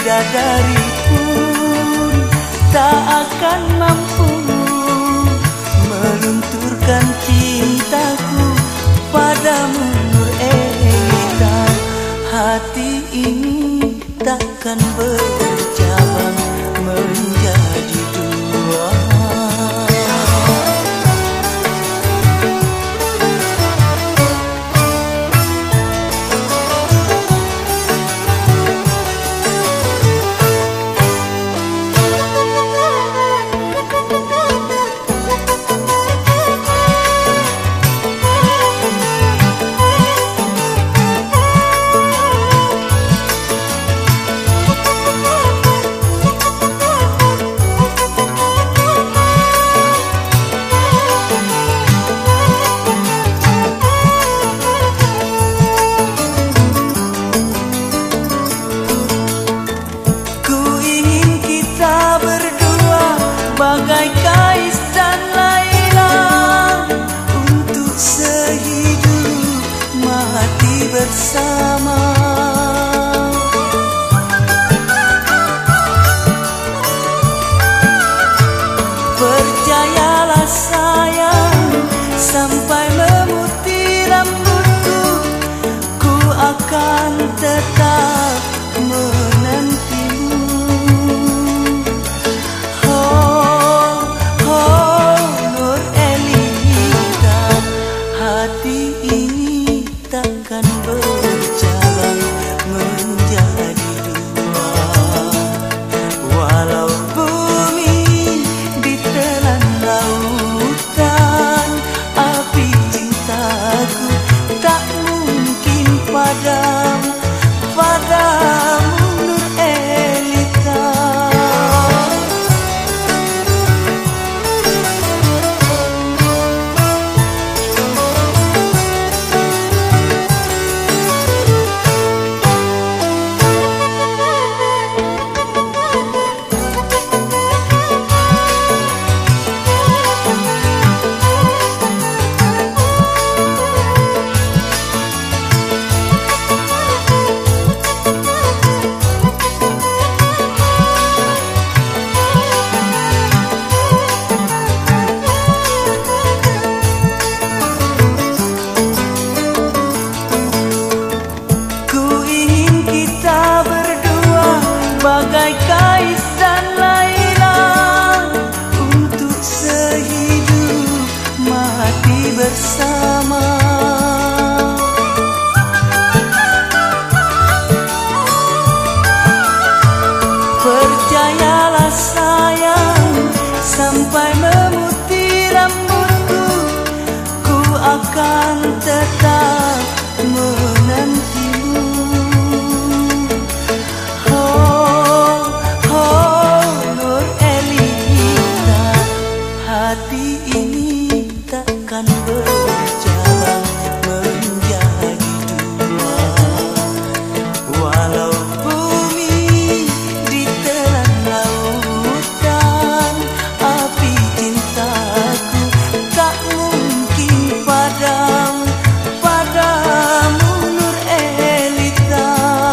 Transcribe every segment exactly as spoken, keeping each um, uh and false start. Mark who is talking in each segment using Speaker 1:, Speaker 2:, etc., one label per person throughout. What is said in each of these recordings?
Speaker 1: bidadari pun tak akan mampu melunturkan cintaku padamu Nur Elita. Hati ini takkan bercabang menjadi dua. Bagai Kais dan Laila, untuk sehidup mati bersama. Percayalah sayang, sampai memutih rambutku, ku akan tetap menantimu. Hati ini takkan berjalan menjadi dua. Walau bumi ditelan lautan, api cintaku tak mungkin padam, padamu Nur Elita. Bagai Kais dan Laila, untuk sehidup mati bersama. Percayalah sayang, sampai memutih rambutku, ku akan tetap menantimu. Hati ini takkan berjalan menjadi dua. Walau bumi ditelan lautan, api cintaku tak mungkin padam, padamu Nur Elita.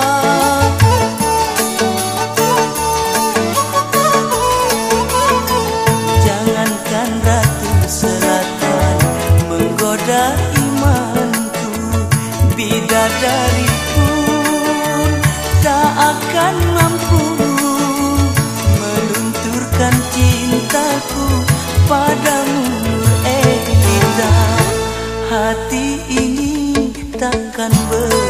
Speaker 1: Jangankan Ratu Selatan menggoda imanku, bidadari pun tak akan mampu melunturkan cintaku padamu Nur Elita. Hati ini takkan ber